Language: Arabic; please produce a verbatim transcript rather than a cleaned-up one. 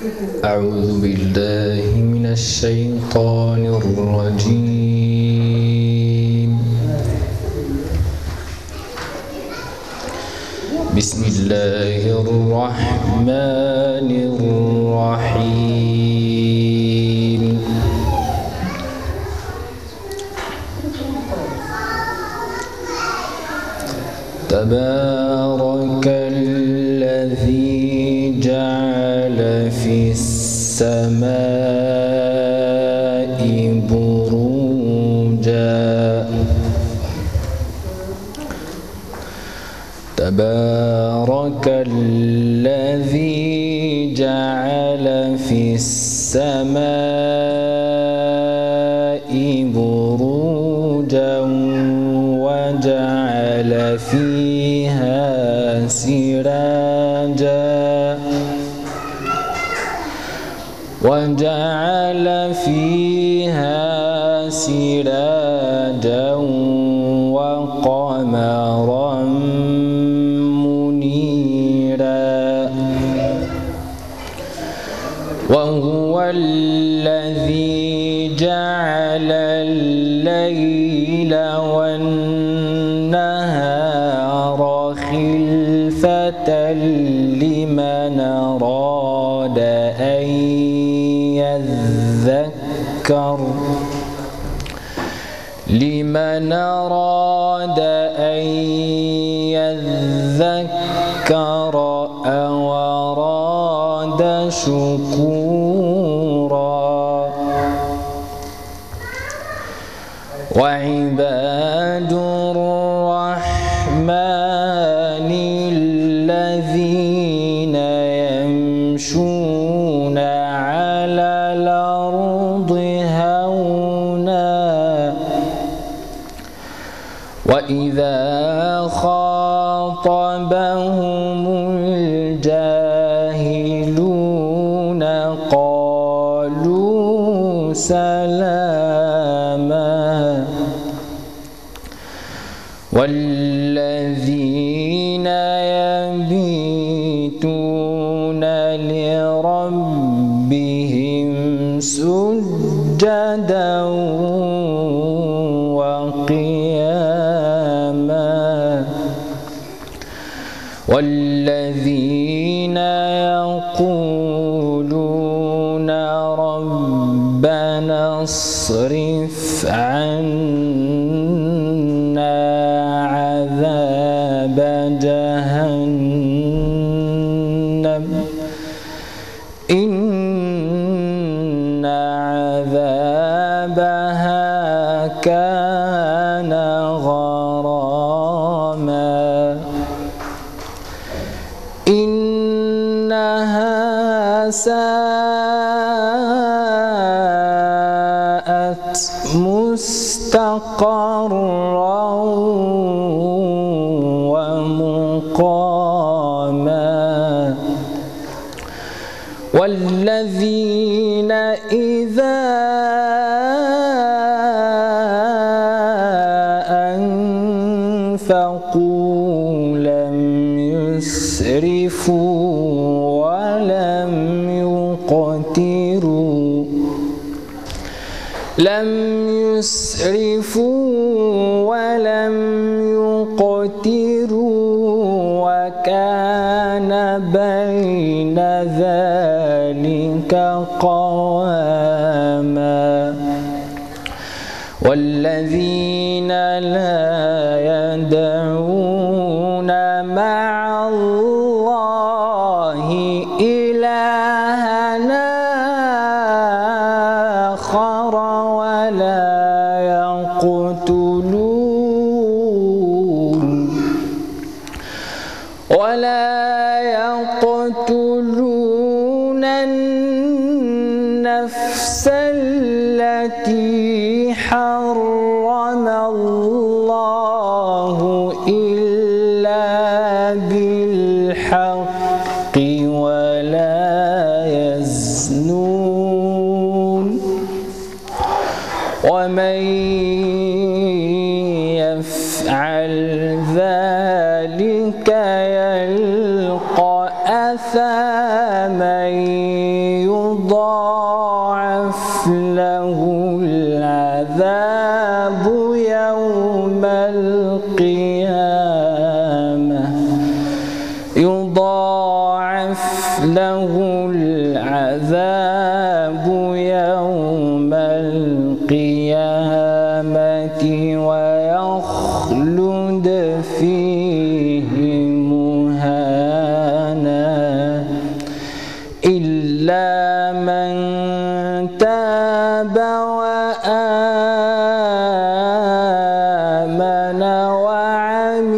أعوذ بالله من الشيطان الرجيم. بسم الله الرحمن الرحيم. تبارك الذي جعل في السماء بروجا تبارك الذي جعل في السماء بروجا وجعل فيها سراجا وجعل فيها سراجا وقمرا منيرا وهو الذي جعل الليل والنهار خلفة لمن أراد أن يذكر لمن أراد أن يذكر أو أراد شكورا. وعباد الرحمن الذين يمشون على الأرض هونا وإذا خاطبهم الجاهلون قالوا سلاما. والذين يبيتون لربهم سجدا وقياما والذين يقولون ربنا اصرف عنا عذاب جهنم إن عذابها كان غراما إنها ساءت مستقرا ومقاما والذين إذا أنفقوا لم يسرفوا ولم يقتروا لم يسرفوا ولم يقتروا وكان بين ذلك قواما والذين لا يدعون مع الله إلهنا آخر ولا يقتلون ولا يقتلون النفس التي حرم الله إلا بالحق ولا يزنون ومن يفعل ذلك يلقى أثاما له العذاب يوم القيامة يضاعف له العذاب يوم القيامة ويخلد فيه مهانا إلا من